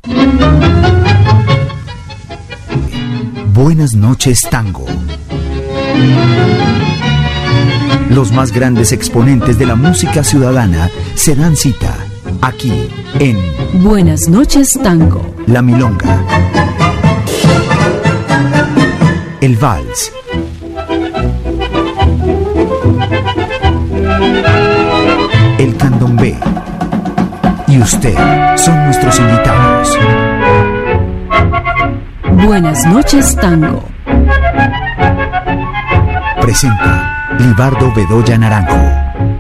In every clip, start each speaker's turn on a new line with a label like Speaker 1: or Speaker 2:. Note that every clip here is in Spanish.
Speaker 1: Buenas noches, Tango. Los más grandes exponentes de la música ciudadana se dan cita aquí en
Speaker 2: Buenas noches, Tango.
Speaker 1: La Milonga, el vals, el candombe y usted son nuestros invitados.
Speaker 2: Buenas noches, Tango.
Speaker 1: Presenta Libardo Bedoya Naranjo.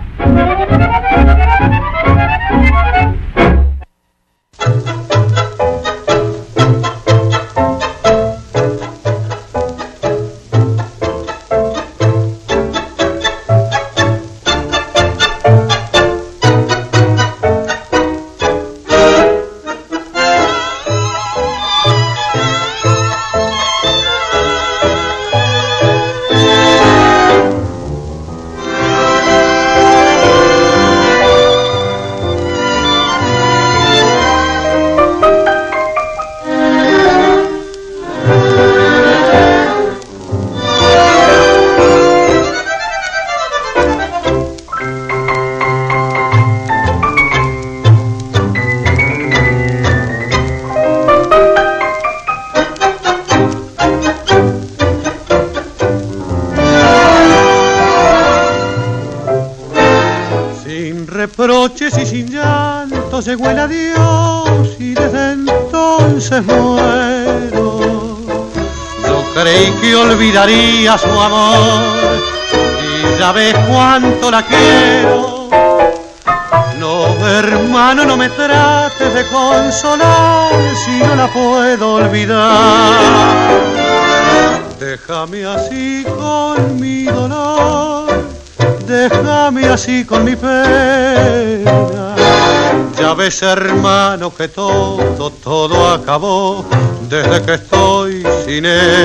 Speaker 3: Reproches y sin llanto llegó el adiós y desde entonces muero. Yo creí que olvidaría su amor y ya ves cuánto la quiero. No, hermano, no me trates de consolar si no la puedo olvidar. Déjame así con mi dolor, déjame así con mi pena. Ya ves, hermano, que todo acabó desde que estoy sin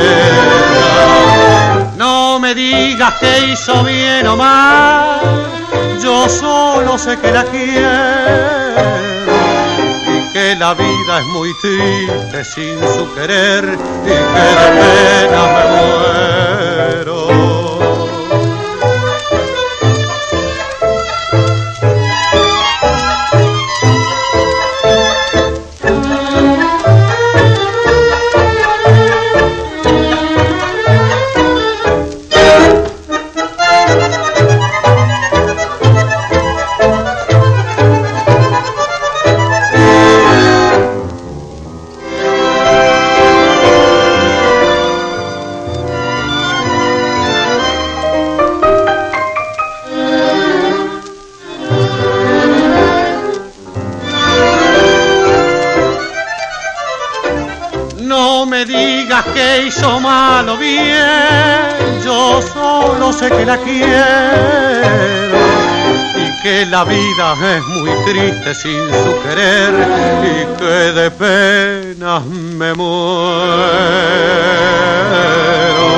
Speaker 3: ella. No me digas que hizo bien o mal, yo solo sé que la quiero y que la vida es muy triste sin su querer y que de pena me muero. Que hizo mal o bien, yo solo sé que la quiero y que la vida es muy triste sin su querer y que de pena me muero.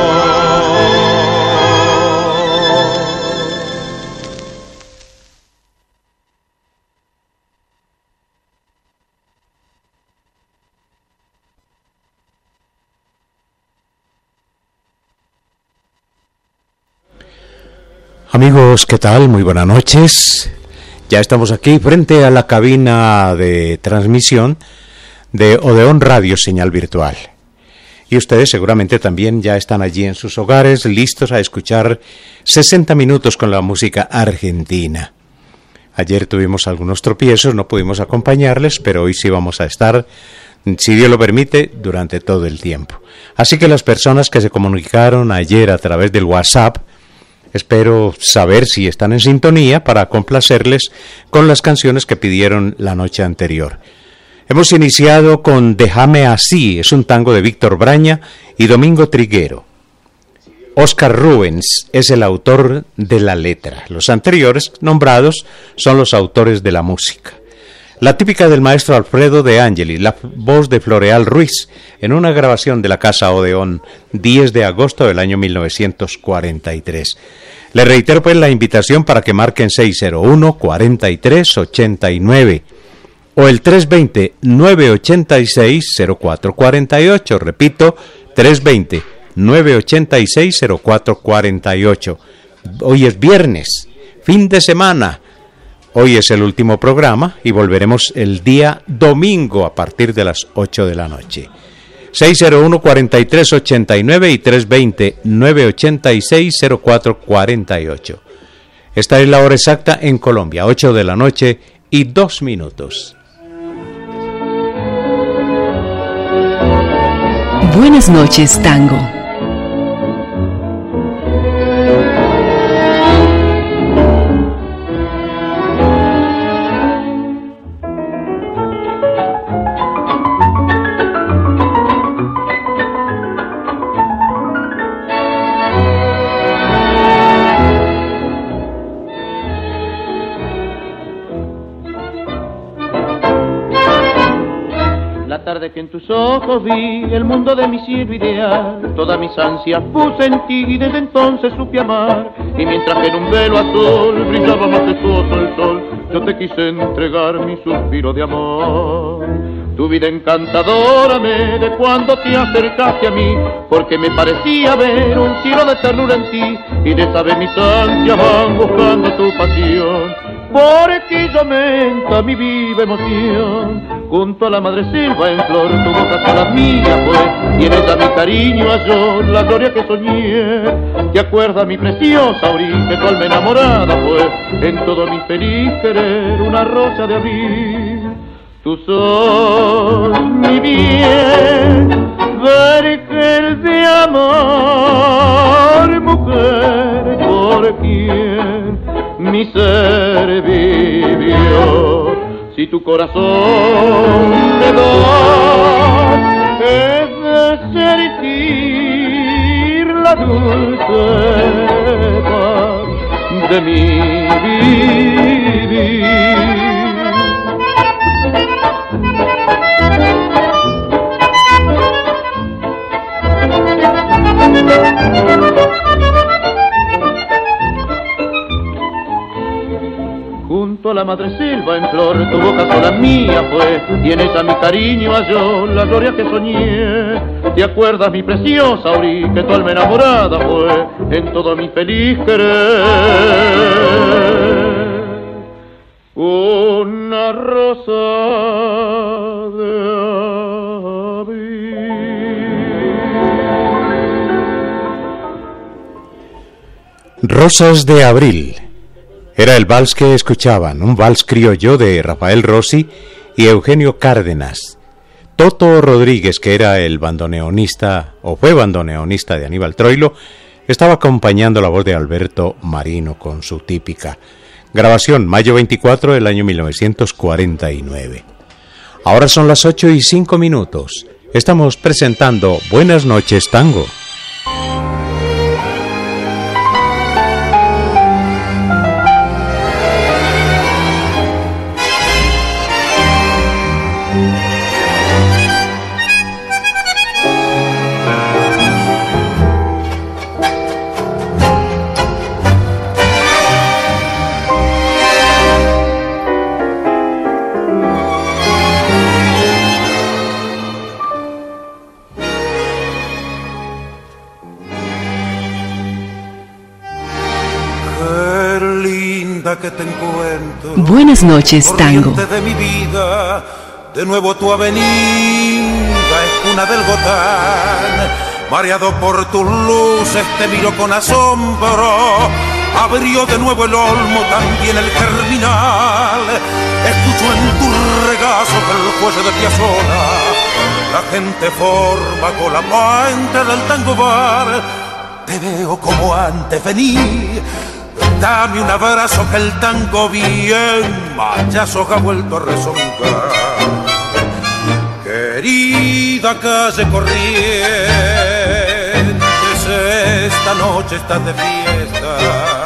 Speaker 4: Amigos, ¿qué tal? Muy buenas noches. Ya estamos aquí frente a la cabina de transmisión de Odeón Radio Señal Virtual. Y ustedes seguramente también ya están allí en sus hogares, listos a escuchar 60 minutos con la música argentina. Ayer tuvimos algunos tropiezos, no pudimos acompañarles, pero hoy sí vamos a estar, si Dios lo permite, durante todo el tiempo. Así que las personas que se comunicaron ayer a través del WhatsApp, espero saber si están en sintonía para complacerles con las canciones que pidieron la noche anterior. Hemos iniciado con Déjame así, es un tango de Víctor Braña y Domingo Triguero. Oscar Rubens es el autor de la letra. Los anteriores nombrados son los autores de la música. La típica del maestro Alfredo de Angeli, la voz de Floreal Ruiz, en una grabación de la Casa Odeón, 10 de agosto del año 1943. Le reitero pues la invitación para que marquen 601-4389. o el 320-986-0448. Repito, 320-986-0448. Hoy es viernes, fin de semana. Hoy es el último programa y volveremos el día domingo a partir de las 8 de la noche. 601-4389 y 320-986-0448. Esta es la hora exacta en Colombia, 8 de la noche y 2 minutos.
Speaker 2: Buenas noches, Tango.
Speaker 5: Que en tus ojos vi el mundo de mi cielo ideal, todas mis ansias puse en ti y desde entonces supe amar. Y mientras que en un velo azul brillaba majestuoso el sol, yo te quise entregar mi suspiro de amor. Tu vida encantadora me de cuando te acercaste a mí, porque me parecía ver un cielo de ternura en ti, y de saber mis ansias van buscando tu pasión. Por aquí yo aumenta mi viva emoción. Junto a la madre selva en flor, tu boca sola mía fue, y en ella mi cariño halló la gloria que soñé. ¿Te acuerdas, mi preciosa Ori, que tu alma enamorada fue, en todo mi feliz querer, una rosa de abril? Tu sos mi bien, vergel de amor, mujer, por quien mi ser vivió. Si tu corazón te da, es de sentir la dulce paz de mi vivir. Junto a la madre selva en flor, tu boca sola mía fue, y en ella mi cariño halló la gloria que soñé. ¿Te acuerdas, mi preciosa Ori, que tu alma enamorada fue, en todo mi feliz querer? Una rosa de abril.
Speaker 4: Rosas de abril. Era el vals que escuchaban, un vals criollo de Rafael Rossi y Eugenio Cárdenas. Toto Rodríguez, que era el bandoneonista, o fue bandoneonista de Aníbal Troilo, estaba acompañando la voz de Alberto Marino con su típica grabación, mayo 24 del año 1949. Ahora son las 8:05. Estamos presentando Buenas noches, Tango.
Speaker 6: Que te encuentro.
Speaker 2: Buenas noches, Tango.
Speaker 6: De mi vida, de nuevo tu avenida es cuna del Gotán. Mareado por tus luces te miro con asombro. Abrió de nuevo el olmo, también el germinal. Escucho en tu regazo el fuelle de Piazzolla. La gente forma con la puente del tango bar. Te veo como antes, vení. Dame un abrazo que el tango bien machazo ha vuelto a rezongar. Querida calle Corrientes, esta noche estás de fiesta.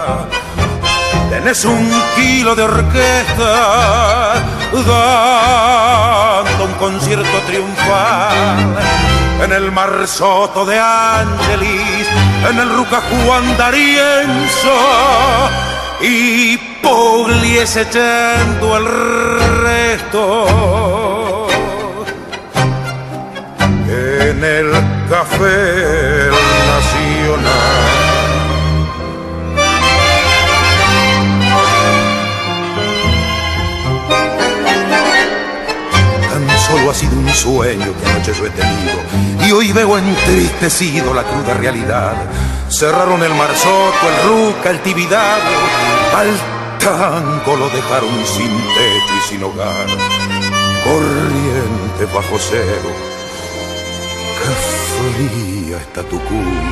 Speaker 6: Tenés 1 kilo de orquesta dando un concierto triunfal. En el Marzotto de Ángelis, en el Ruca Juan D'Arienzo, y Pugliese echando el resto. En el Café Nacional. Solo ha sido un sueño que anoche yo he tenido y hoy veo entristecido la cruda realidad. Cerraron el Marzotto, el Ruca, el Tibidabo, al tango lo dejaron sin techo y sin hogar. Corrientes bajo cero, qué fría está tu cuna.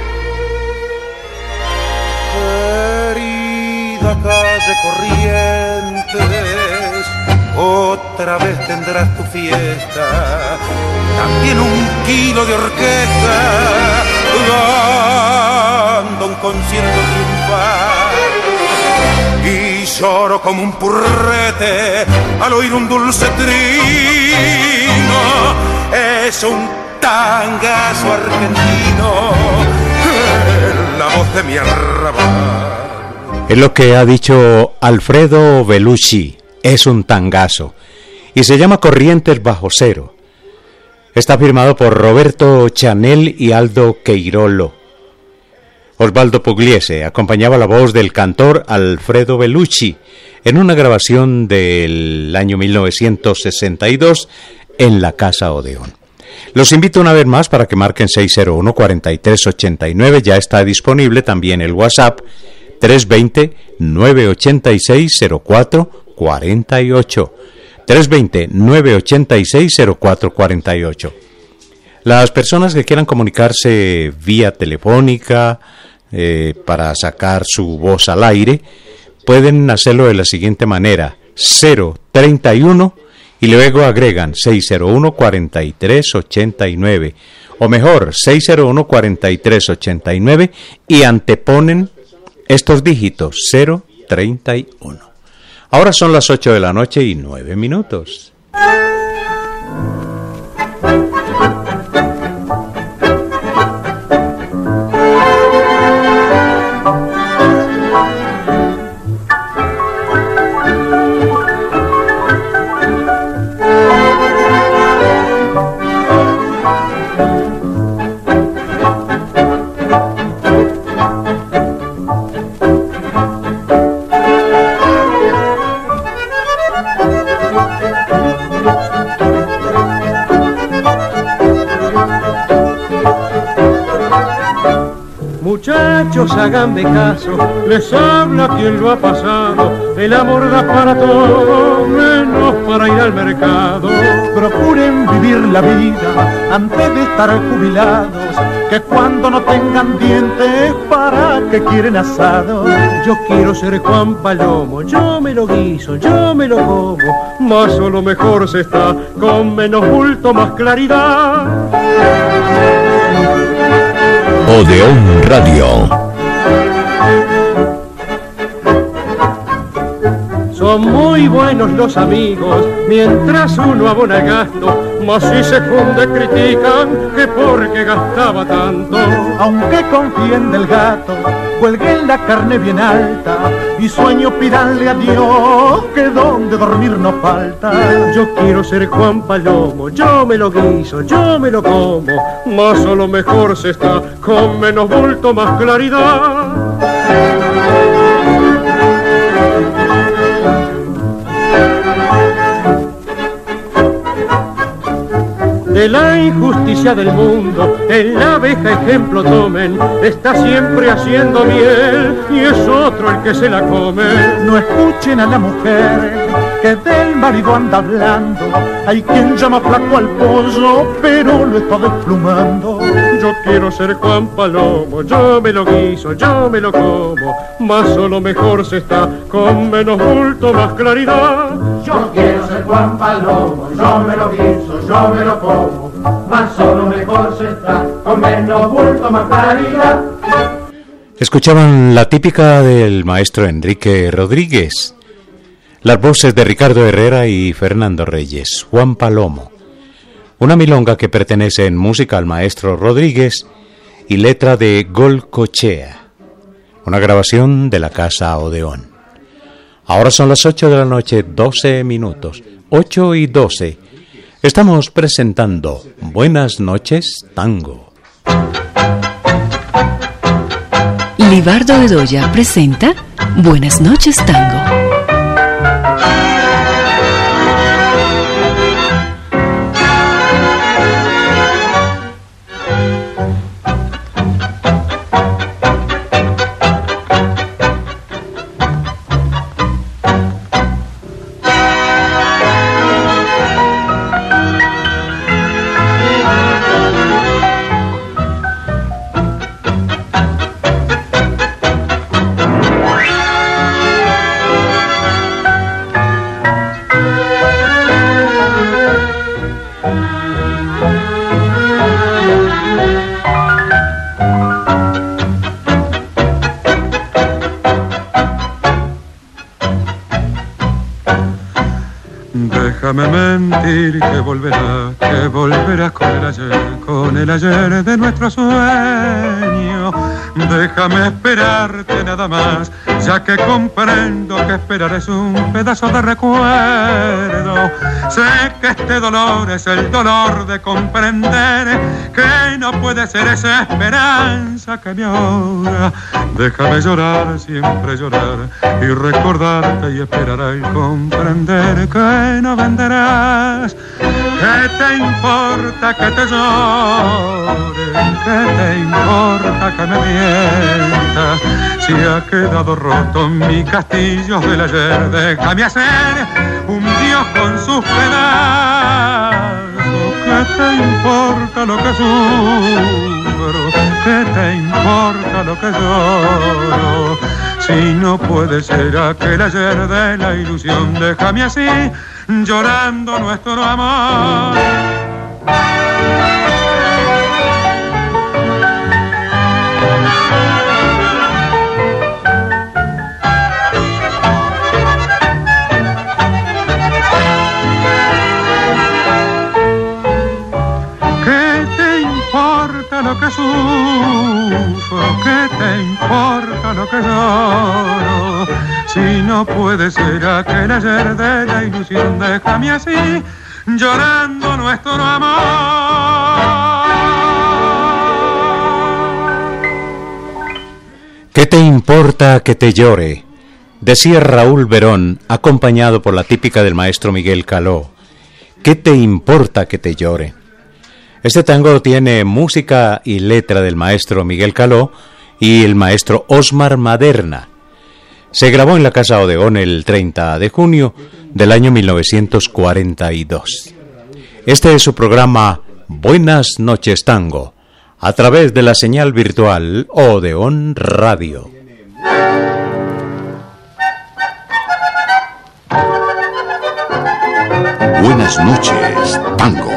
Speaker 6: Querida calle Corrientes, otra vez tendrás tu fiesta, también 1 kilo de orquesta, dando un concierto triunfal. Y lloro como un purrete al oír un dulce trino, es un tangazo argentino, la voz de mi arrabal.
Speaker 4: Es lo que ha dicho Alfredo Belushi. Es un tangazo y se llama Corrientes bajo cero. Está firmado por Roberto Chanel y Aldo Queirolo. Osvaldo Pugliese acompañaba la voz del cantor Alfredo Belushi en una grabación del año 1962 en la Casa Odeón. Los invito una vez más para que marquen 601-4389. Ya está disponible también el WhatsApp 320-986-0448. 320-986-0448. Las personas que quieran comunicarse vía telefónica para sacar su voz al aire pueden hacerlo de la siguiente manera: 031 y luego agregan 601-4389, o mejor 601-4389 y anteponen estos dígitos 031. Ahora son las 8 de la noche y 9 minutos.
Speaker 3: Muchachos, háganme caso, les habla quien lo ha pasado. El amor da para todo, menos para ir al mercado.
Speaker 5: Procuren vivir la vida antes de estar jubilados, que cuando no tengan dientes, ¿para qué quieren asado?
Speaker 3: Yo quiero ser Juan Palomo, yo me lo guiso, yo me lo como, más o lo mejor se está, con menos bulto, más claridad.
Speaker 1: Odeón Radio.
Speaker 3: Son muy buenos los amigos, mientras uno abona el gasto, mas si se funde critican que porque gastaba tanto.
Speaker 5: Aunque confíen del gato, cuelguen la carne bien alta y sueño pidanle a Dios que donde dormir no falta.
Speaker 3: Yo quiero ser Juan Palomo, yo me lo guiso, yo me lo como, más o lo mejor se está, con menos bulto, más claridad. De la injusticia del mundo, en la abeja ejemplo tomen, está siempre haciendo miel y es otro el que se la come.
Speaker 5: No escuchen a la mujer que del marido anda hablando, hay quien llama flaco al pollo, pero lo está desplumando.
Speaker 3: Yo quiero ser Juan Palomo, yo me lo guiso, yo me lo como, más o lo mejor se está, con menos bulto, más claridad.
Speaker 7: Yo quiero ser Juan Palomo, yo me lo guiso, yo me lo como, más solo mejor se está, con menos bulto, más claridad.
Speaker 4: Escuchaban la típica del maestro Enrique Rodríguez, las voces de Ricardo Herrera y Fernando Reyes, Juan Palomo, una milonga que pertenece en música al maestro Rodríguez y letra de Golcochea. una grabación de la Casa Odeón. Ahora son las 8 de la noche, 12 minutos, 8 y 12. Estamos presentando Buenas noches, Tango.
Speaker 2: Libardo Bedoya presenta Buenas noches, Tango.
Speaker 8: Déjame mentir que volverás con el ayer de nuestro sueño. Déjame esperarte nada más, ya que comprendo que esperar es un pedazo de recuerdo. Sé que este dolor es el dolor de comprender que no puede ser esa esperanza que me ahoga. Déjame llorar, siempre llorar, y recordarte y esperar al comprender que no venderás. ¿Qué te importa que te llore? ¿Qué te importa que me mientas? Si ha quedado roto mi castillo del ayer, déjame hacer un dios con sus pedazos. ¿Qué te importa lo que sufro? ¿Qué te importa lo que lloro? Si no puede ser aquel ayer de la ilusión, déjame así, llorando nuestro amor. Lo que sufro, ¿qué te importa lo que lloro? Si no puede ser aquel ayer de la ilusión, déjame así, llorando nuestro amor.
Speaker 4: ¿Qué te importa que te llore? Decía Raúl Verón, acompañado por la típica del maestro Miguel Caló. ¿Qué te importa que te llore? Este tango tiene música y letra del maestro Miguel Caló y el maestro Osmar Maderna. Se grabó en la Casa Odeón el 30 de junio del año 1942. Este es su programa Buenas noches, Tango, a través de la señal virtual Odeón Radio.
Speaker 1: Buenas noches, Tango.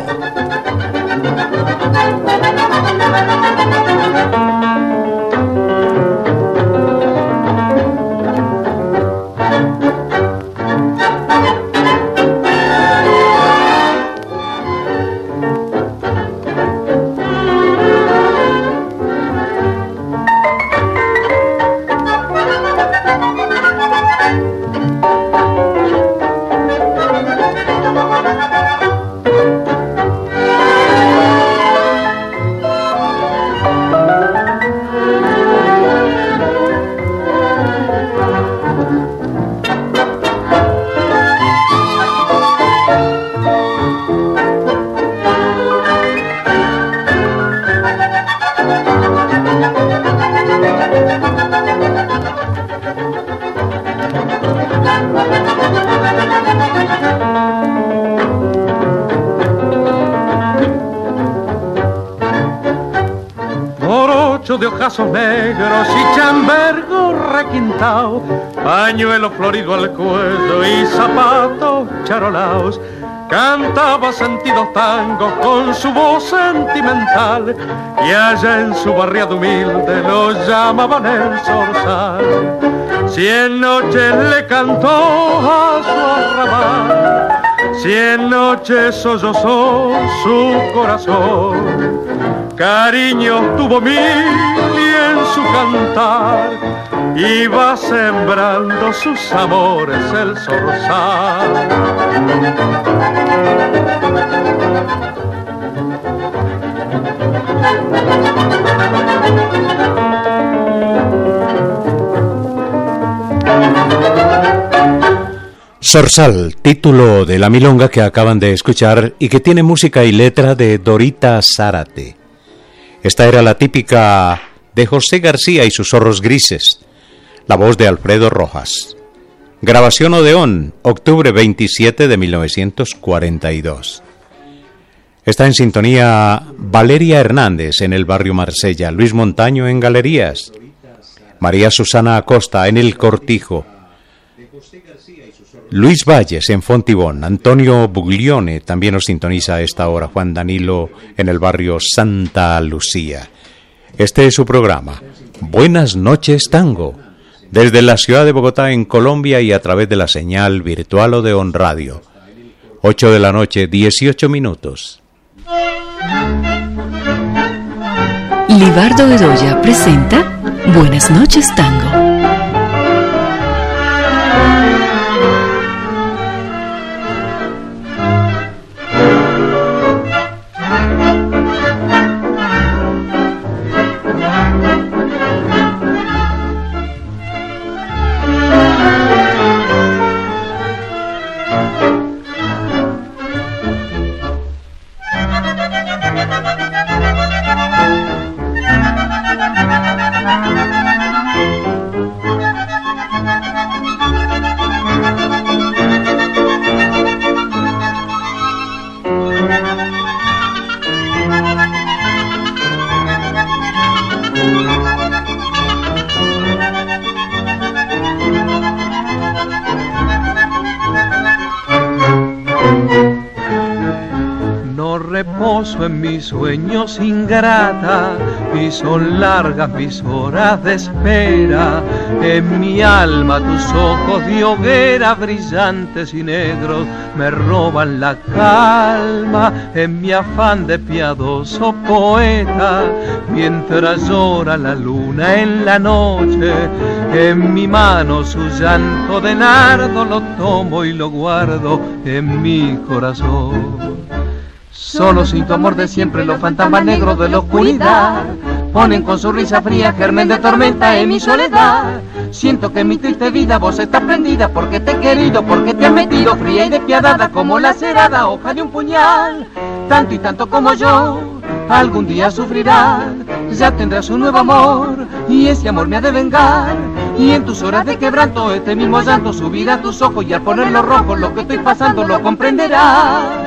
Speaker 3: De ojazos negros y chambergo requintao, pañuelo florido al cuello y zapatos charolaos, cantaba sentidos tangos con su voz sentimental, y allá en su barriada humilde lo llamaban el zorzal. 100 noches le cantó a su arrabal, 100 noches sollozó su corazón. Cariño tuvo mil y en su cantar y va sembrando sus amores el zorzal.
Speaker 4: Zorzal, título de la milonga que acaban de escuchar y que tiene música y letra de Dorita Zárate. Esta era la típica de José García y sus zorros grises, la voz de Alfredo Rojas. Grabación Odeón, octubre 27 de 1942. Está en sintonía Valeria Hernández en el barrio Marsella, Luis Montaño en Galerías, María Susana Acosta en El Cortijo, Luis Valles en Fontibón, Antonio Buglione también nos sintoniza a esta hora, Juan Danilo en el barrio Santa Lucía. Este es su programa, Buenas noches Tango, desde la ciudad de Bogotá en Colombia y a través de la señal virtual Odeón Radio. 8 de la noche, 18 minutos.
Speaker 2: Libardo Bedoya presenta Buenas noches Tango.
Speaker 3: En mis sueños ingrata, y son largas mis horas de espera. En mi alma tus ojos de hoguera brillantes y negros me roban la calma. En mi afán de piadoso poeta, mientras llora la luna en la noche, en mi mano su llanto de nardo lo tomo y lo guardo en mi corazón. Solo sin tu amor de siempre los fantasmas negros de la oscuridad ponen con su risa fría germen de tormenta en mi soledad. Siento que en mi triste vida vos estás prendida porque te he querido, porque te has metido fría y despiadada como la cerada hoja de un puñal. Tanto y tanto como yo, algún día sufrirás, ya tendrás un nuevo amor y ese amor me ha de vengar. Y en tus horas de quebranto este mismo llanto subirá a tus ojos y al ponerlo rojo lo que estoy pasando lo comprenderás.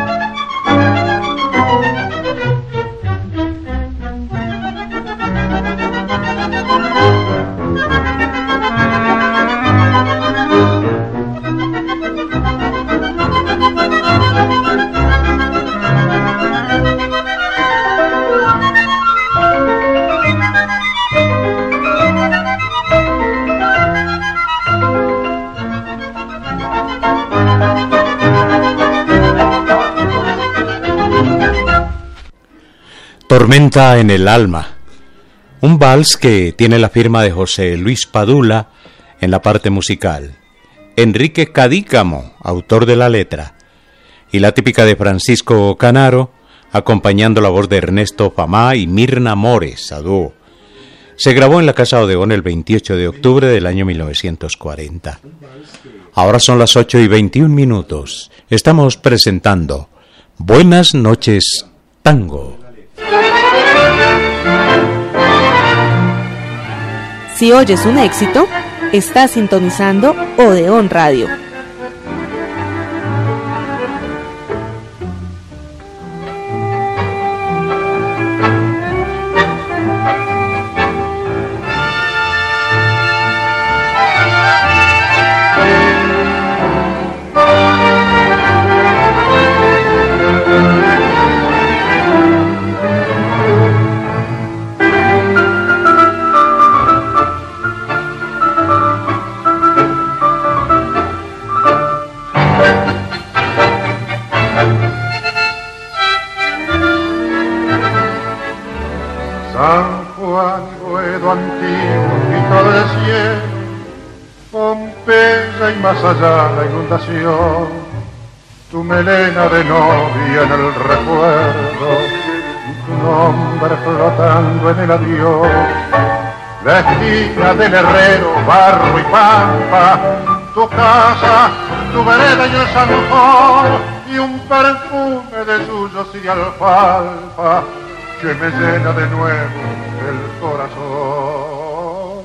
Speaker 4: Tormenta en el alma, un vals que tiene la firma de José Luis Padula en la parte musical, Enrique Cadícamo, autor de la letra, y la típica de Francisco Canaro, acompañando la voz de Ernesto Famá y Mirna Mores, a dúo. Se grabó en la Casa Odeón el 28 de octubre del año 1940. Ahora son las 8 y 21 minutos. Estamos presentando Buenas noches Tango.
Speaker 9: Si oyes un éxito, estás sintonizando Odeón Radio.
Speaker 10: Juan y Boedo antiguo, grito del cielo, Pompeya y más allá la inundación, tu melena de novia en el recuerdo, tu nombre flotando en el adiós, la esquina del herrero, barro y pampa, tu casa, tu vereda y el zanjón, y un perfume de suyos y de alfalfa que me llena de nuevo el corazón.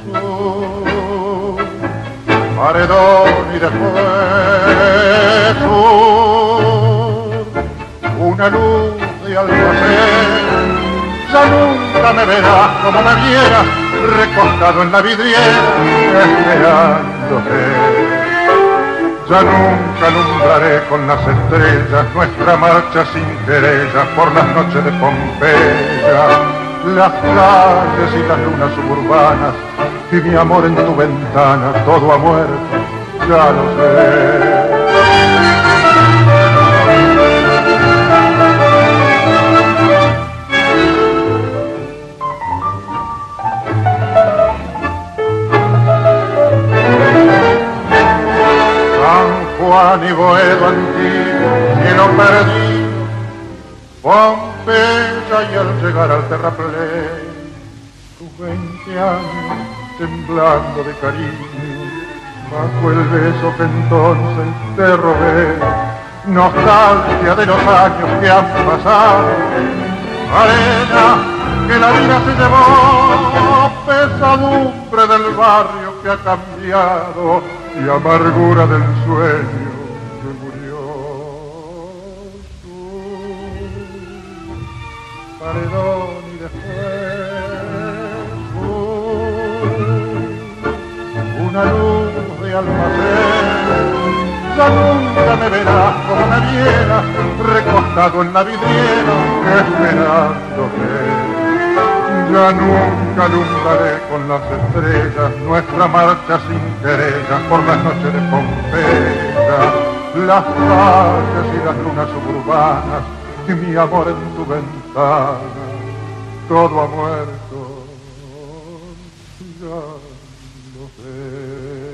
Speaker 10: Sur, paredón y después sur, una luz de almacén. Ya nunca me verás como me vieras, recostado en la vidriera, esperándote. Ya nunca alumbraré con las estrellas nuestra marcha sin querella por las noches de Pompeya, las calles y las lunas suburbanas, y mi amor en tu ventana, todo ha muerto, ya lo sé. Juan y Boedo antiguo, cielo perdido, Pompeya y al llegar al terraplén, tus 20 años temblando de cariño, bajo el beso que entonces te robé, nostalgia de los años que han pasado, arena que la vida se llevó, pesadumbre del barrio que ha cambiado, y amargura del sueño que murió. Paredón y después una luz de almacén. Ya nunca me verás como me vieras, recostado en la vidriera, esperándote. Ya nunca alumbraré con las estrellas nuestra marcha sin querella por las noches de Pompeya, las calles y las lunas suburbanas, y mi amor en tu ventana, todo ha muerto, ya lo sé.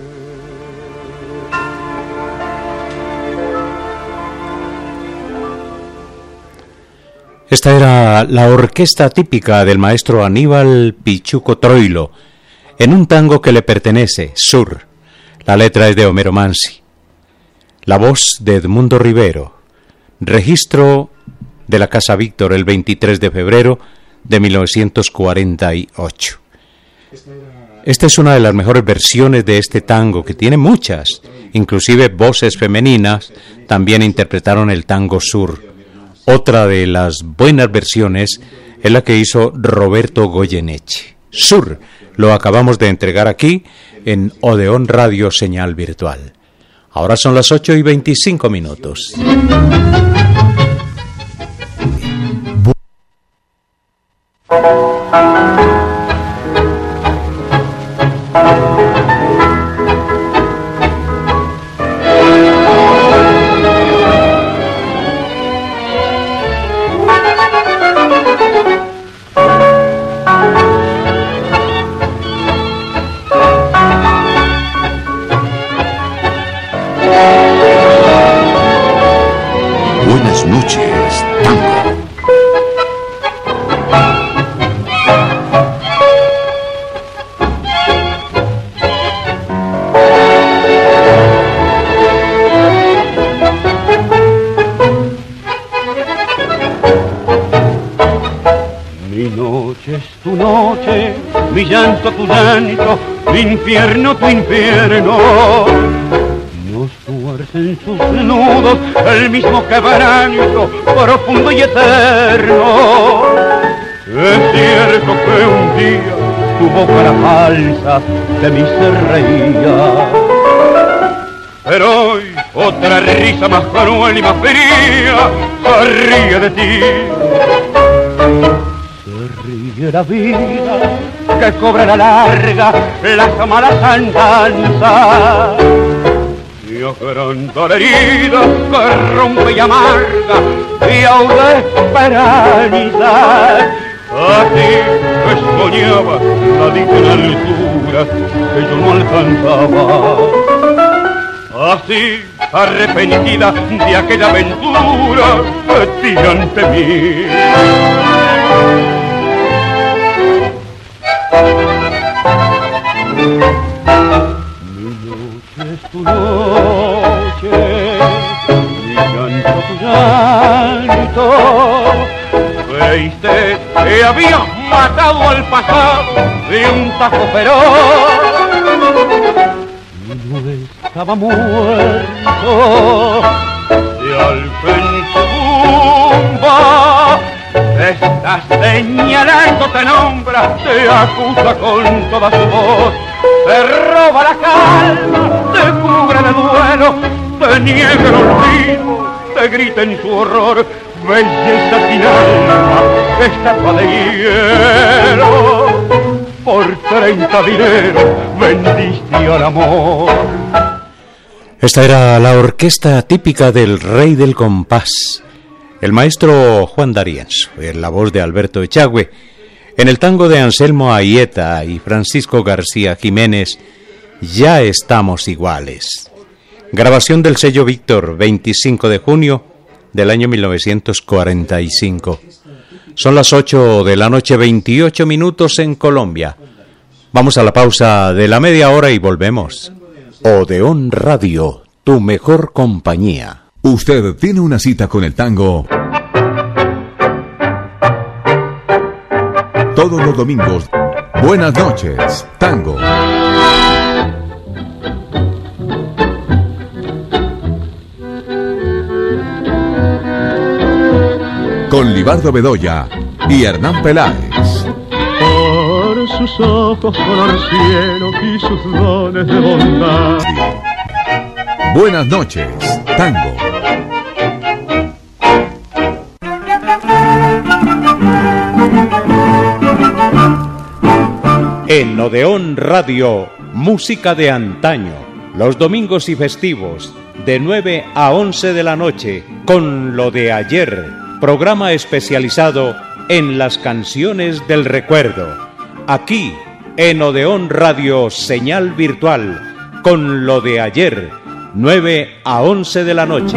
Speaker 4: Esta era la orquesta típica del maestro Aníbal Pichuco Troilo, en un tango que le pertenece, Sur. La letra es de Homero Mansi. La voz de Edmundo Rivero. Registro de la Casa Víctor el 23 de febrero de 1948. Esta es una de las mejores versiones de este tango, que tiene muchas, inclusive voces femeninas también interpretaron el tango Sur. Otra de las buenas versiones es la que hizo Roberto Goyeneche. Sur, lo acabamos de entregar aquí en Odeón Radio Señal Virtual. Ahora son las 8:25.
Speaker 1: Buenas noches, tango.
Speaker 5: Mi noche es tu noche, mi llanto tu llanto, mi infierno tu infierno. Nos tuercen sus nudos el mismo quebranto profundo y eterno. Es cierto que un día tu boca era falsa, de mí se reía, pero hoy otra risa más cruel y más fría se ríe de ti. Se ríe la vida que cobra la larga las malas andanzas, y agranda la herida que rompe y amarga y aún esperanza.
Speaker 8: Así que soñaba la dicha en altura que yo no alcanzaba. Así, arrepentida de aquella aventura, tira ante mí. Mi noche es tu noche, mi llanto tu llanto. Creíste que había matado al pasado de un tajo feroz. No estaba muerto, y al fin su tumba está señalando, te nombra, te acusa con toda su voz, te roba la calma, te cubre de duelo, te niega el olvido, te grita en su horror, belleza sin alma, estatua de hielo. Por 30 dineros vendiste al amor.
Speaker 4: Esta era la orquesta típica del Rey del Compás, el maestro Juan D'Arienzo, en la voz de Alberto Echagüe, en el tango de Anselmo Aieta y Francisco García Jiménez, Ya estamos iguales. Grabación del sello Víctor, 25 de junio del año 1945. Son las 8 de la noche, 28 minutos en Colombia. Vamos a la pausa de la media hora y volvemos. Odeón Radio, tu mejor compañía.
Speaker 1: Usted tiene una cita con el tango todos los domingos. Buenas noches, tango. Con Libardo Bedoya y Hernán Peláez.
Speaker 5: Por sus ojos color cielo y sus dones de bondad.
Speaker 1: Buenas noches, tango.
Speaker 4: En Odeón Radio, música de antaño, los domingos y festivos, de 9 a 11 de la noche, con lo de ayer. Programa especializado en las canciones del recuerdo. Aquí, en Odeón Radio, señal virtual, con lo de ayer, 9 a 11 de la noche.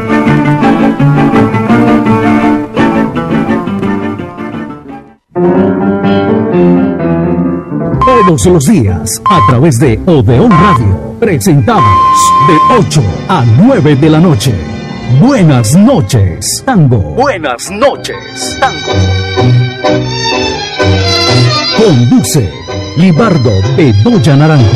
Speaker 11: Todos los días, a través de Odeón Radio, presentamos de 8 a 9 de la noche. Buenas noches, tango. Buenas noches, tango. Conduce Libardo Bedoya Naranjo.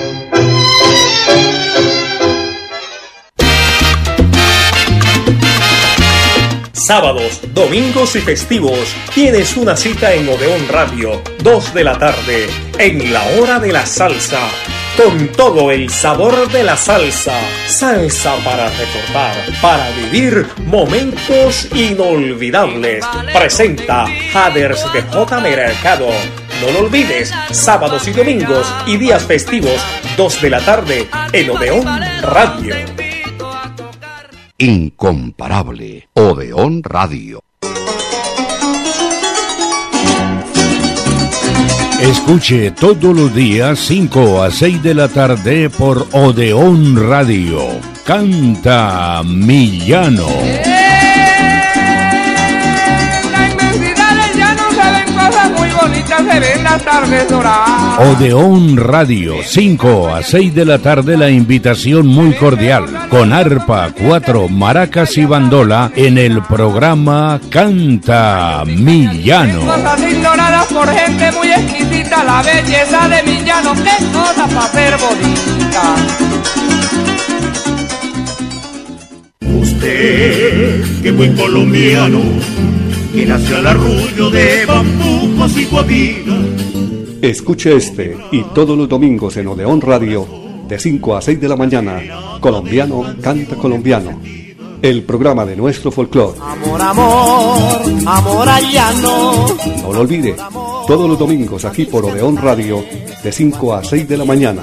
Speaker 12: Sábados, domingos y festivos tienes una cita en Odeón Radio, 2 de la tarde, en la hora de la salsa. Con todo el sabor de la salsa, salsa para recordar, para vivir momentos inolvidables. Presenta Haders de J. Mercado. No lo olvides, sábados y domingos y días festivos, 2 de la tarde, en Odeón Radio.
Speaker 13: Incomparable, Odeón Radio. Escuche todos los días 5 a 6 de la tarde por Odeón Radio. Canta Millano.
Speaker 14: La inmensidad del llano se ven cosas muy bonitas, se ven las tardes doradas.
Speaker 13: Odeón Radio, 5 a 6 de la tarde, la invitación muy cordial. Con arpa, 4 maracas y bandola en el programa Canta Millano.
Speaker 14: Cosas ignoradas por gente muy exquisita, la belleza de Millano, qué cosa para ser bonita.
Speaker 15: Usted, que buen colombiano, que nació al arrullo de bambucos y guabinas.
Speaker 16: Escuche este y todos los domingos en Odeón Radio, de 5 a 6 de la mañana, Colombiano Canta Colombiano, el programa de nuestro folclore.
Speaker 14: Amor, amor, amor al llano.
Speaker 16: No lo olvide, todos los domingos aquí por Odeón Radio, de 5 a 6 de la mañana.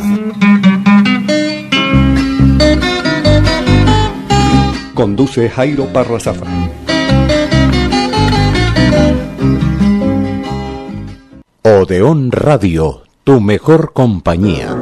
Speaker 16: Conduce Jairo Parra Zafra.
Speaker 4: Odeón Radio, tu mejor compañía.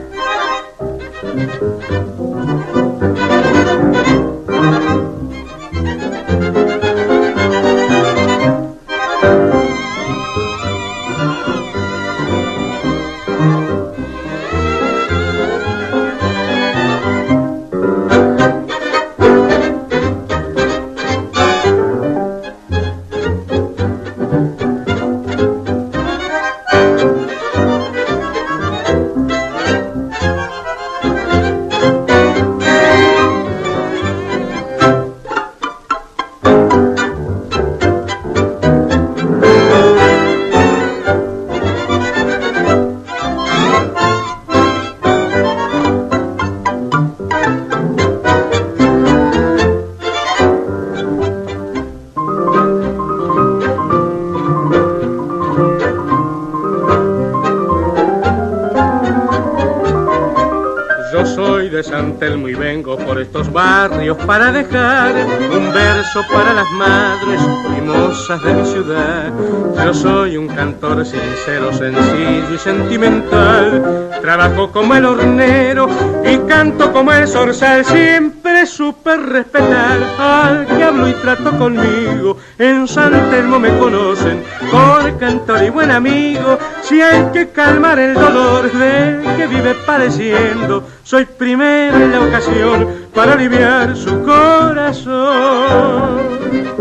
Speaker 17: Para dejar un verso para las madres mimosas de mi ciudad. Yo soy un cantor sincero, sencillo y sentimental. Trabajo como el hornero y canto como el zorzal. Siempre supe respetar al que hablo y trato conmigo. En San Telmo me conocen por cantor y buen amigo. Si hay que calmar el dolor del que vive padeciendo, soy primero en la ocasión para aliviar su corazón.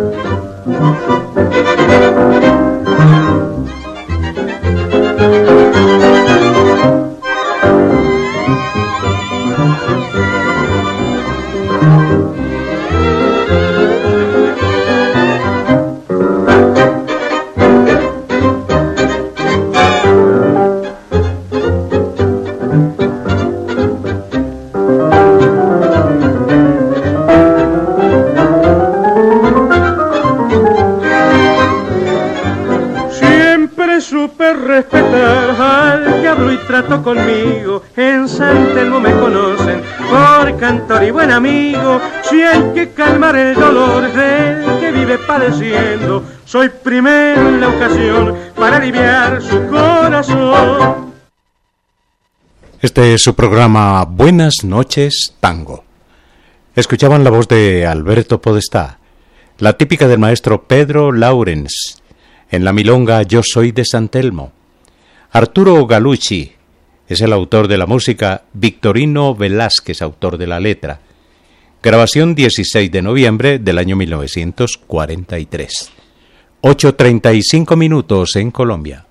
Speaker 17: Trato conmigo, en San Telmo me conocen por cantor y buen amigo. Si hay que calmar el dolor del que vive padeciendo, soy primero en la ocasión para aliviar su corazón.
Speaker 4: Este es su programa Buenas noches, Tango. Escuchaban la voz de Alberto Podestá, la típica del maestro Pedro Laurens, en la milonga Yo soy de San Telmo. Arturo Galucci es el autor de la música, Victorino Velázquez, autor de la letra. Grabación 16 de noviembre del año 1943. 8:35 minutos en Colombia.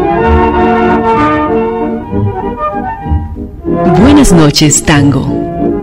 Speaker 2: Buenas noches, Tango.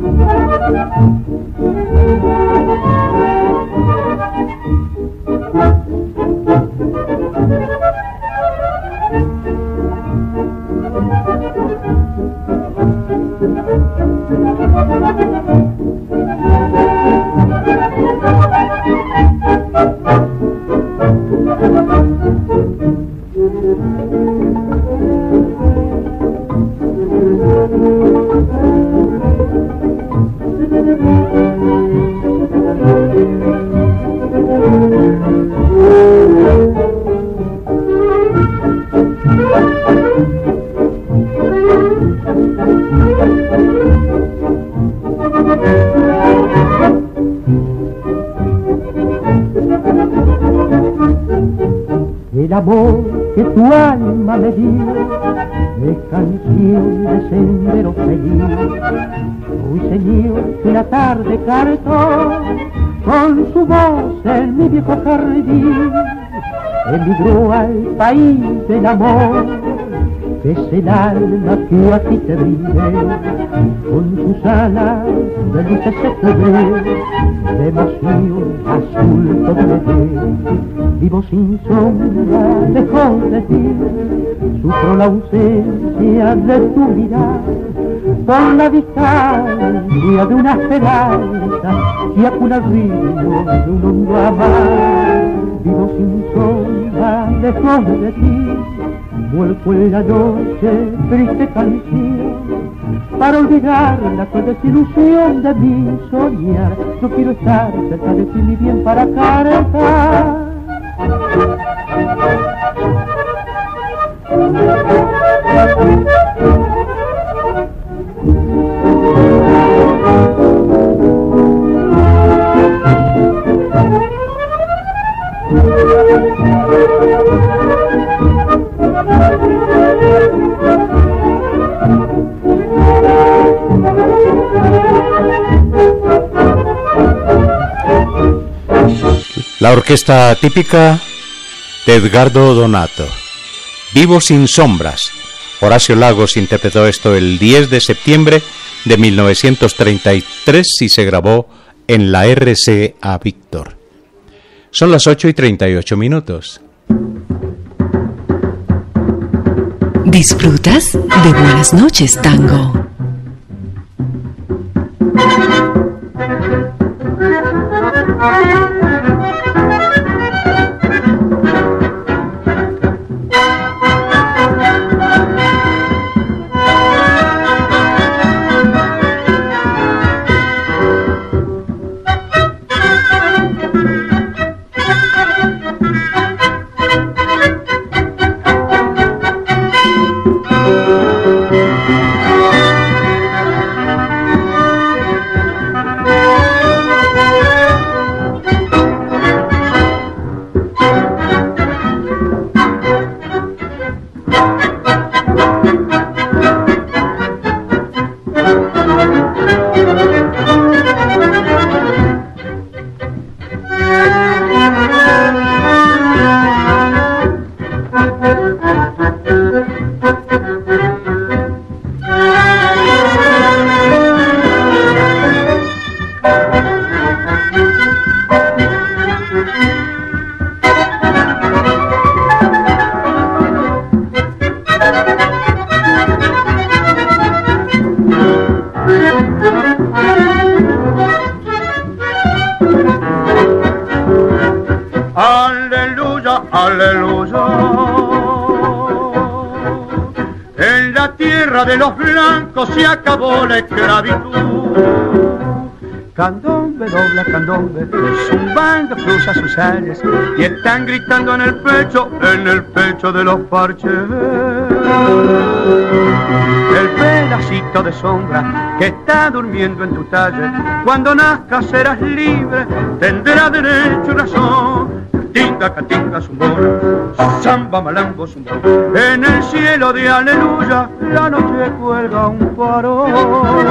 Speaker 18: El amor que tu alma me dio es canción de sendero feliz. Ruiseñor que una tarde cantó con su voz en mi viejo jardín. Emigró al país del amor, que es el alma que aquí te brinde. Con sus alas de luces se te ve, de emoción azul todo me ve. Vivo sin sombra, lejos de ti, sufro la ausencia de tu mirar, por la distancia de una esperanza y acuna el ritmo de un hondo amar. Vivo sin sombra, lejos de ti, vuelco en la noche, triste canción, para olvidar la desilusión de mi soñar. Yo quiero estar cerca de ti, mi bien, para cantar.
Speaker 4: La orquesta típica de Edgardo Donato, Vivo sin sombras. Horacio Lagos interpretó esto el 10 de septiembre de 1933 y se grabó en la RCA Víctor. Son las 8:38.
Speaker 2: ¿Disfrutas de Buenas noches, Tango?
Speaker 5: De los blancos se acabó la esclavitud. Candombe dobla candombe, zumbando cruza sus aires y están gritando en el pecho de los parches. El pedacito de sombra que está durmiendo en tu talle, cuando nazcas serás libre, tendrá derecho y razón. Tinga, catinga, zumbora, samba, malambo, zumbora. En el cielo de aleluya, la noche cuelga un farol.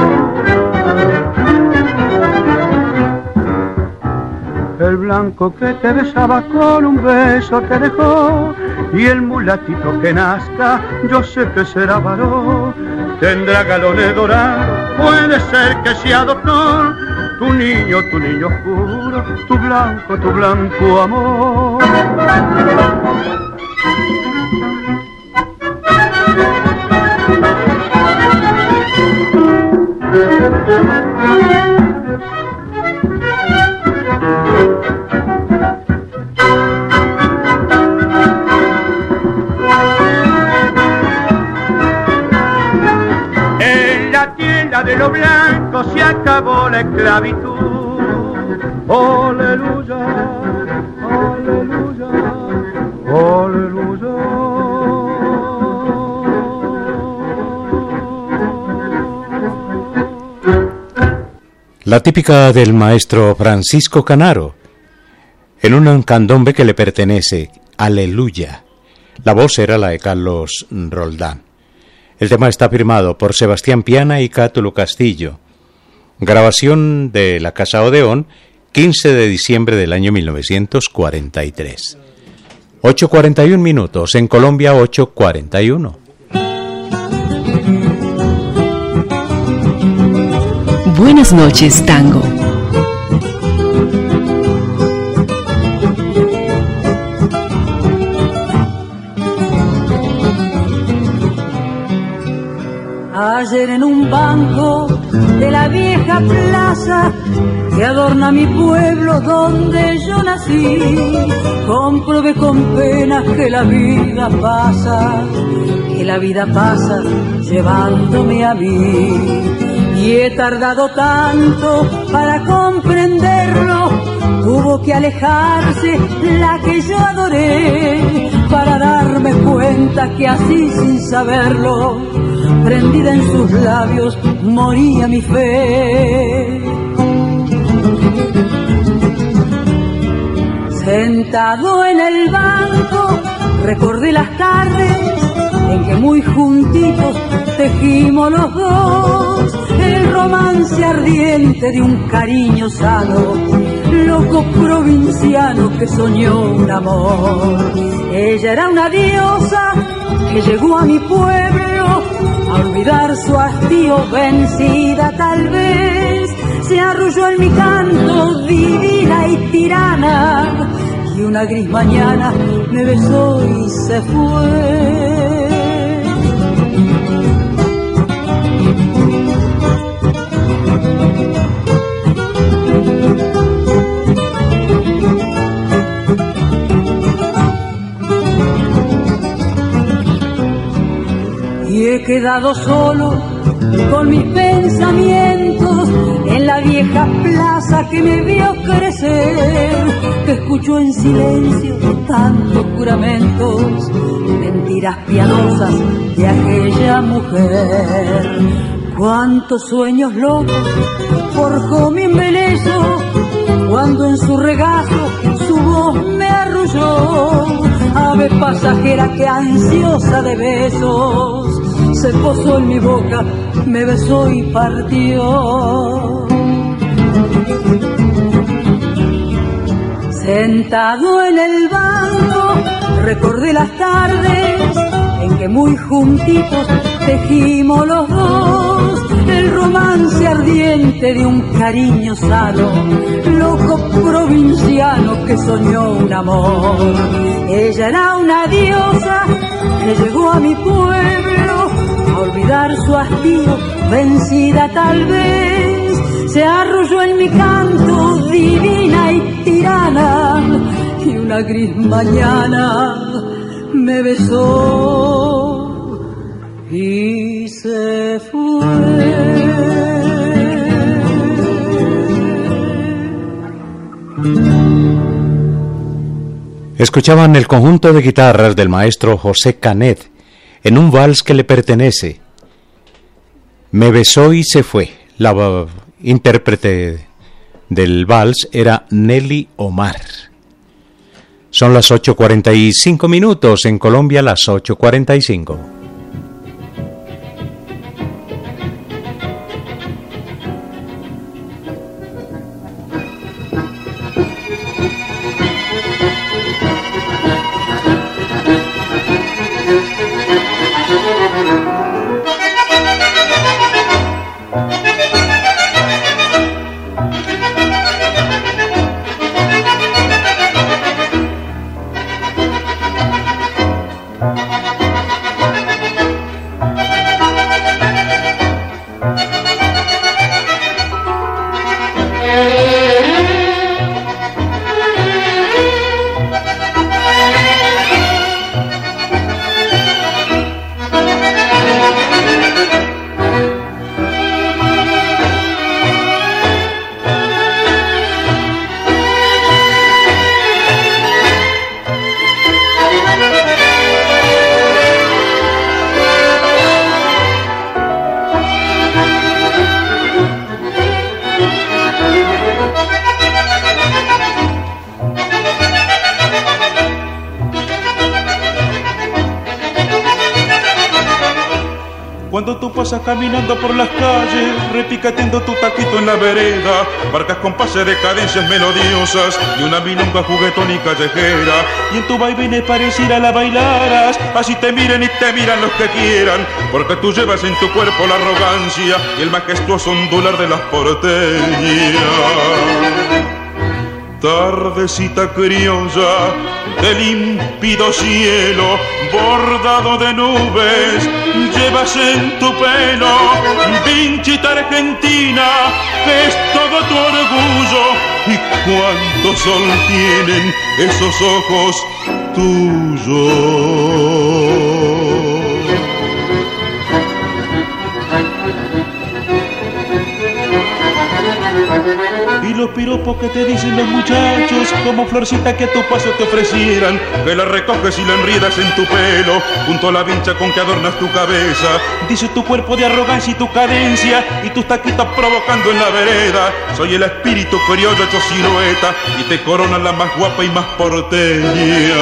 Speaker 5: El blanco que te besaba con un beso te dejó, y el mulatito que nazca, yo sé que será varón. Tendrá galones dorados, puede ser que sea doctor. Tu niño oscuro, tu blanco amor. En la tienda de los blancos se acabó la esclavitud. Aleluya, aleluya, aleluya.
Speaker 4: La típica del maestro Francisco Canaro, en un candombe que le pertenece, Aleluya. La voz era la de Carlos Roldán. El tema está firmado por Sebastián Piana y Cátulo Castillo. Grabación de la Casa Odeón, 15 de diciembre del año 1943. 8:41, en Colombia 8:41.
Speaker 2: Buenas noches, Tango.
Speaker 19: Ayer en un banco de la vieja plaza que adorna mi pueblo donde yo nací, comprobé con pena que la vida pasa llevándome a mí. Y he tardado tanto para comprenderlo, tuvo que alejarse la que yo adoré, para darme cuenta que así sin saberlo, prendida en sus labios, moría mi fe. Sentado en el banco, recordé las tardes en que muy juntitos tejimos los dos el romance ardiente de un cariño sano, loco provinciano que soñó un amor. Ella era una diosa que llegó a mi pueblo a olvidar su hastío, vencida tal vez. Se arrulló en mi canto, divina y tirana, y una gris mañana me besó y se fue. Y he quedado solo con mis pensamientos en la vieja plaza que me vio crecer, que escuchó en silencio tantos juramentos, mentiras piadosas de aquella mujer. Cuántos sueños locos forjó mi embeleso cuando en su regazo su voz me arrulló. Ave pasajera que ansiosa de besos se posó en mi boca, me besó y partió. Sentado en el banco, recordé las tardes en que muy juntitos tejimos los dos el romance ardiente de un cariño sano, loco provinciano que soñó un amor. Ella era una diosa que llegó a mi pueblo a olvidar su hastío, vencida tal vez. Se arrulló en mi canto, divina y tirana, y una gris mañana me besó y se fue.
Speaker 4: Escuchaban el conjunto de guitarras del maestro José Canet en un vals que le pertenece. Me besó y se fue. La intérprete del vals era Nelly Omar. Son las 8:45 minutos, en Colombia las 8:45.
Speaker 6: Cuando tú pasas caminando por las calles, repicateando tu taquito en la vereda, marcas compases de cadencias melodiosas y una milonga juguetón y callejera, y en tu vaivén pareciera la bailaras, así te miren y te miran los que quieran, porque tú llevas en tu cuerpo la arrogancia y el majestuoso ondular de las porteñas. Tardecita criolla del límpido cielo, bordado de nubes, llevas en tu pelo vinchita argentina, que es todo tu orgullo. Y cuánto sol tienen esos ojos tuyos. Y
Speaker 15: los piropos que te dicen los muchachos, como florcita que a tu paso te ofrecieran, que la recoges y la enriedas en tu pelo, junto a la vincha con que adornas tu cabeza. Dice tu cuerpo de arrogancia y tu cadencia, y tus taquitos provocando en la vereda. Soy el espíritu criollo hecho silueta, y te coronan la más guapa y más porteña.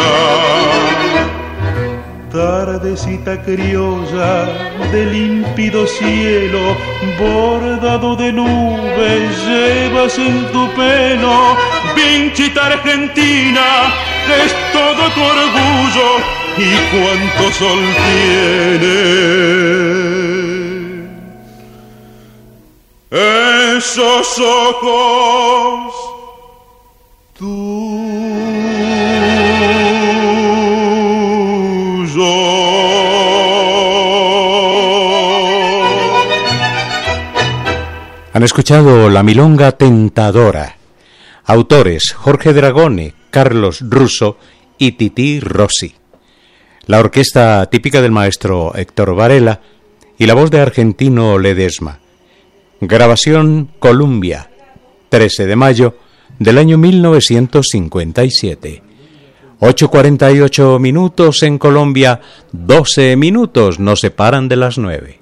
Speaker 15: Tardecita criolla de límpido cielo, bordado de nubes llevas en tu pelo. Vinchita argentina, es todo tu orgullo y cuánto sol tiene esos ojos
Speaker 4: Han escuchado La Milonga Tentadora. Autores: Jorge Dragone, Carlos Russo y Tití Rossi. La orquesta típica del maestro Héctor Varela y la voz de Argentino Ledesma. Grabación Columbia, 13 de mayo del año 1957. 8:48 minutos en Colombia, 12 minutos nos separan de las 9.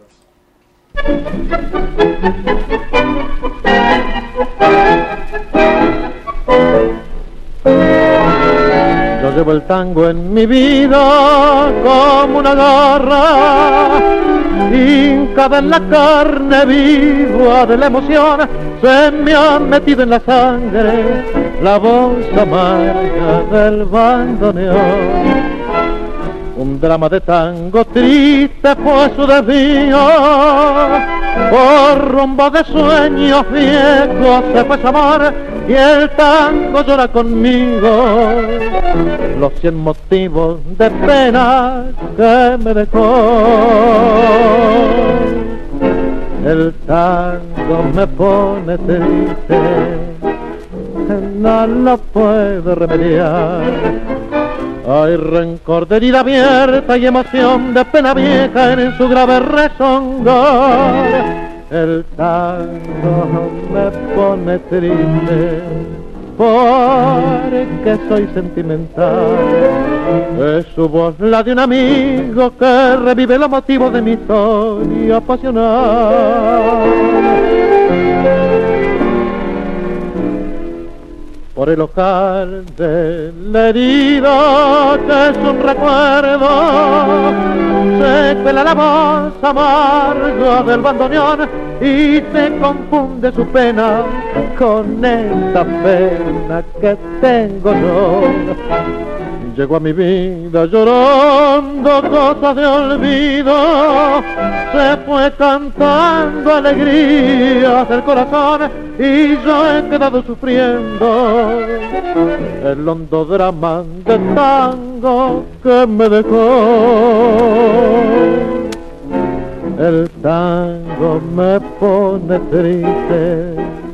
Speaker 5: Yo llevo el tango en mi vida como una garra, hincada en la carne viva de la emoción, se me ha metido en la sangre la voz amarga del bandoneón. Un drama de tango triste fue su desvío, por rumbo de sueños viejos se fue su amor, y el tango llora conmigo los 100 motivos de pena que me dejó. El tango me pone triste, no lo puedo remediar. Hay rencor de herida abierta y emoción de pena vieja en su grave rezongor. El tango me pone triste porque soy sentimental. Es su voz la de un amigo que revive los motivos de mi historia pasional. Por el ojal de la herida que es un recuerdo, se cuela la voz amarga del bandoneón y se confunde su pena con esta pena que tengo yo. Llegó a mi vida llorando cosas de olvido, se fue cantando alegrías del corazón y yo he quedado sufriendo el hondo drama de tango que me dejó. El tango me pone triste,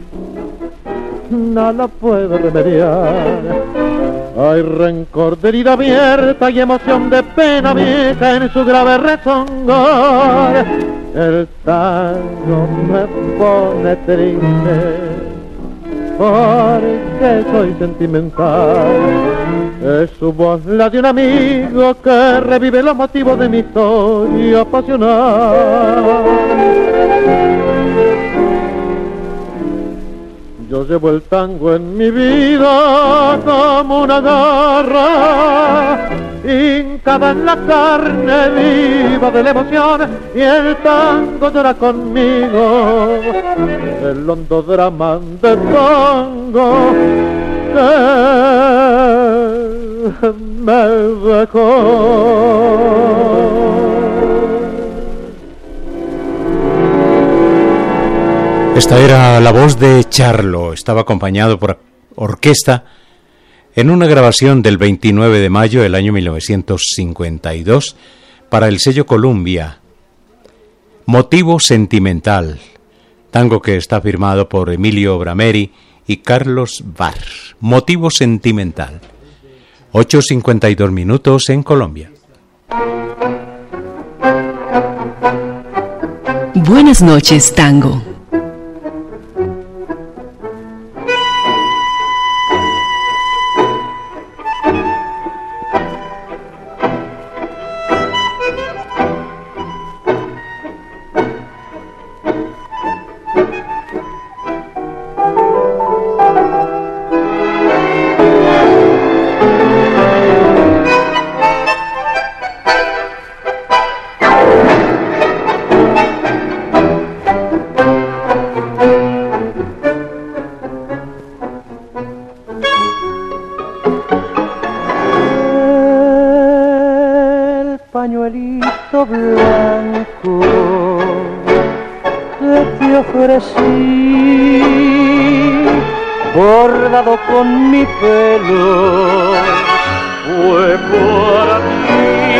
Speaker 5: no lo puedo remediar. Hay rencor de herida abierta y emoción de pena vieja en su grave rezongor. El tango me pone triste porque soy sentimental. Es su voz la de un amigo que revive los motivos de mi historia pasional. Yo llevo el tango en mi vida como una garra, hincada en la carne viva de la emoción, y el tango llora conmigo el hondo drama de tango que me dejó.
Speaker 4: Esta era la voz de Charlo, estaba acompañado por orquesta en una grabación del 29 de mayo del año 1952 para el sello Columbia. Motivo sentimental, tango que está firmado por Emilio Brameri y Carlos Barr. Motivo sentimental. 8:52 minutos en Colombia.
Speaker 2: Buenas noches, tango.
Speaker 18: pañuelito blanco que te ofrecí, bordado con mi pelo, fue para ti.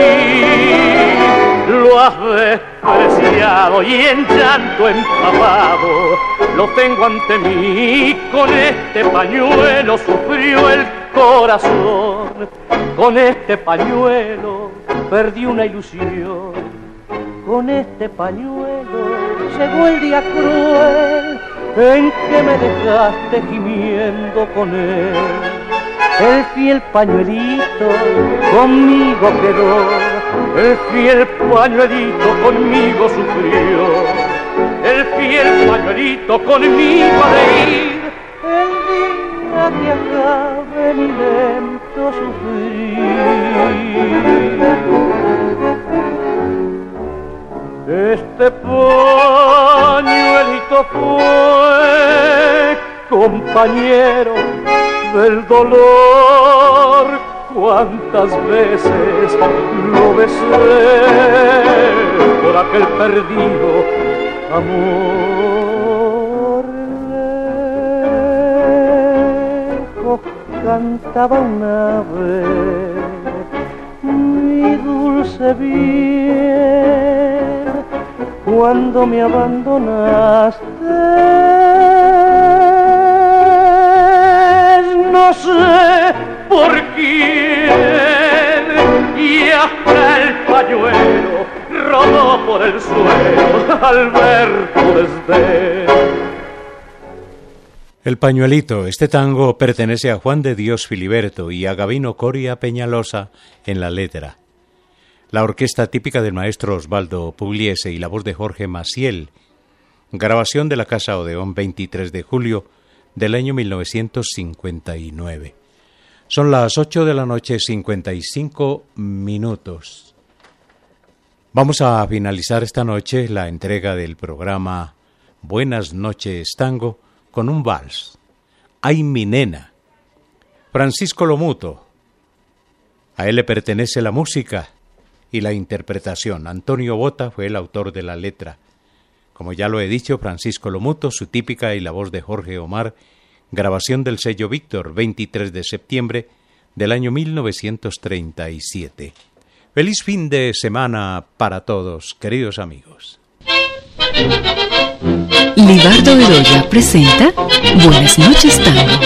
Speaker 18: Lo has despreciado y en llanto empapado lo tengo ante mí. Con este pañuelo sufrió el corazón, con este pañuelo perdí una ilusión, con este pañuelo llegó el día cruel en que me dejaste gimiendo con él. El fiel pañuelito conmigo quedó, el fiel pañuelito conmigo sufrió, el fiel pañuelito conmigo ha de ir el día que acabe mi lento sufrir. Este pañuelito fue compañero del dolor, cuántas veces lo besé por aquel perdido amor. Lejos cantaba un ave, mi dulce bien, cuando me abandonaste. No sé por quién, y hasta el pañuelo rodó por el suelo al ver tu desdén.
Speaker 4: El pañuelito, este tango pertenece a Juan de Dios Filiberto y a Gabino Coria Peñalosa en la letra. La orquesta típica del maestro Osvaldo Pugliese y la voz de Jorge Maciel. Grabación de la Casa Odeón, 23 de julio del año 1959. Son las 8 de la noche, 55 minutos. Vamos a finalizar esta noche la entrega del programa Buenas noches Tango con un vals. Ay, mi nena. Francisco Lomuto. A él le pertenece la música y la interpretación. Antonio Bota fue el autor de la letra. Como ya lo he dicho, Francisco Lomuto, su típica y la voz de Jorge Omar, grabación del sello Víctor, 23 de septiembre del año 1937. Feliz fin de semana para todos, queridos amigos.
Speaker 2: Libardo Bedoya presenta Buenas noches Tango.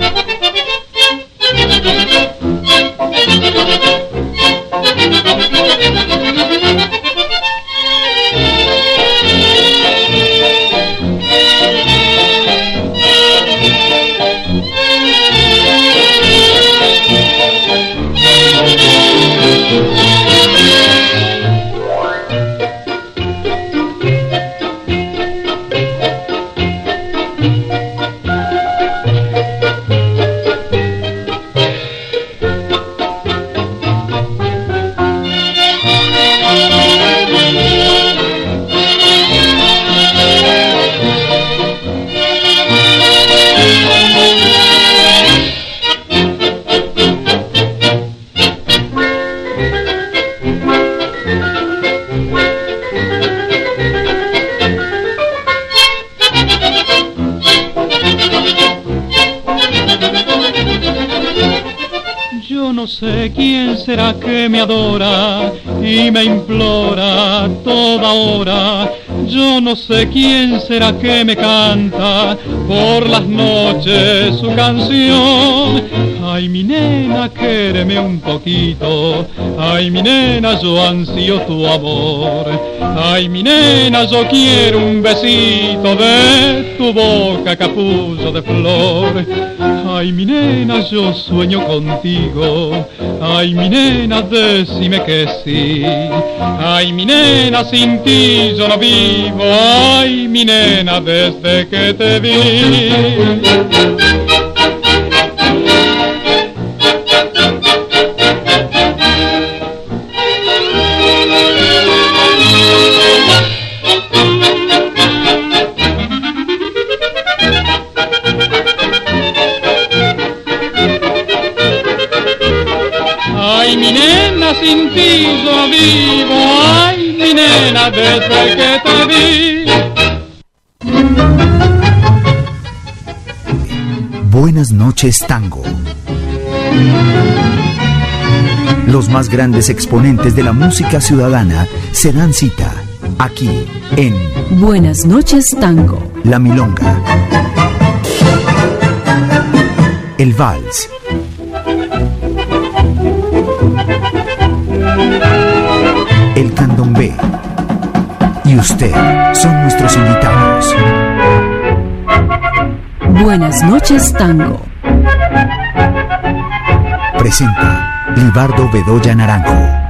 Speaker 20: Será que me adora y me implora toda hora. Yo no sé quién será que me canta por las noches su canción. Ay, mi nena, quéreme un poquito. Ay, mi nena, yo ansío tu amor. Ay, mi nena, yo quiero un besito de tu boca, capullo de flor. Ay, mi nena, yo sueño contigo. Ay, mi nena, decime que sí. Ay, mi nena, sin ti yo no vivo. Ay, mi nena, desde que te vi. Ay, mi nena, sin ti yo no vivo. Ay, mi nena, desde que te vi.
Speaker 1: Buenas noches, tango. Los más grandes exponentes de la música ciudadana se dan cita aquí en
Speaker 2: Buenas noches, tango.
Speaker 1: La milonga, el vals, el candombe y usted son nuestros invitados.
Speaker 2: Buenas noches, tango.
Speaker 1: Presenta Libardo Bedoya Naranjo.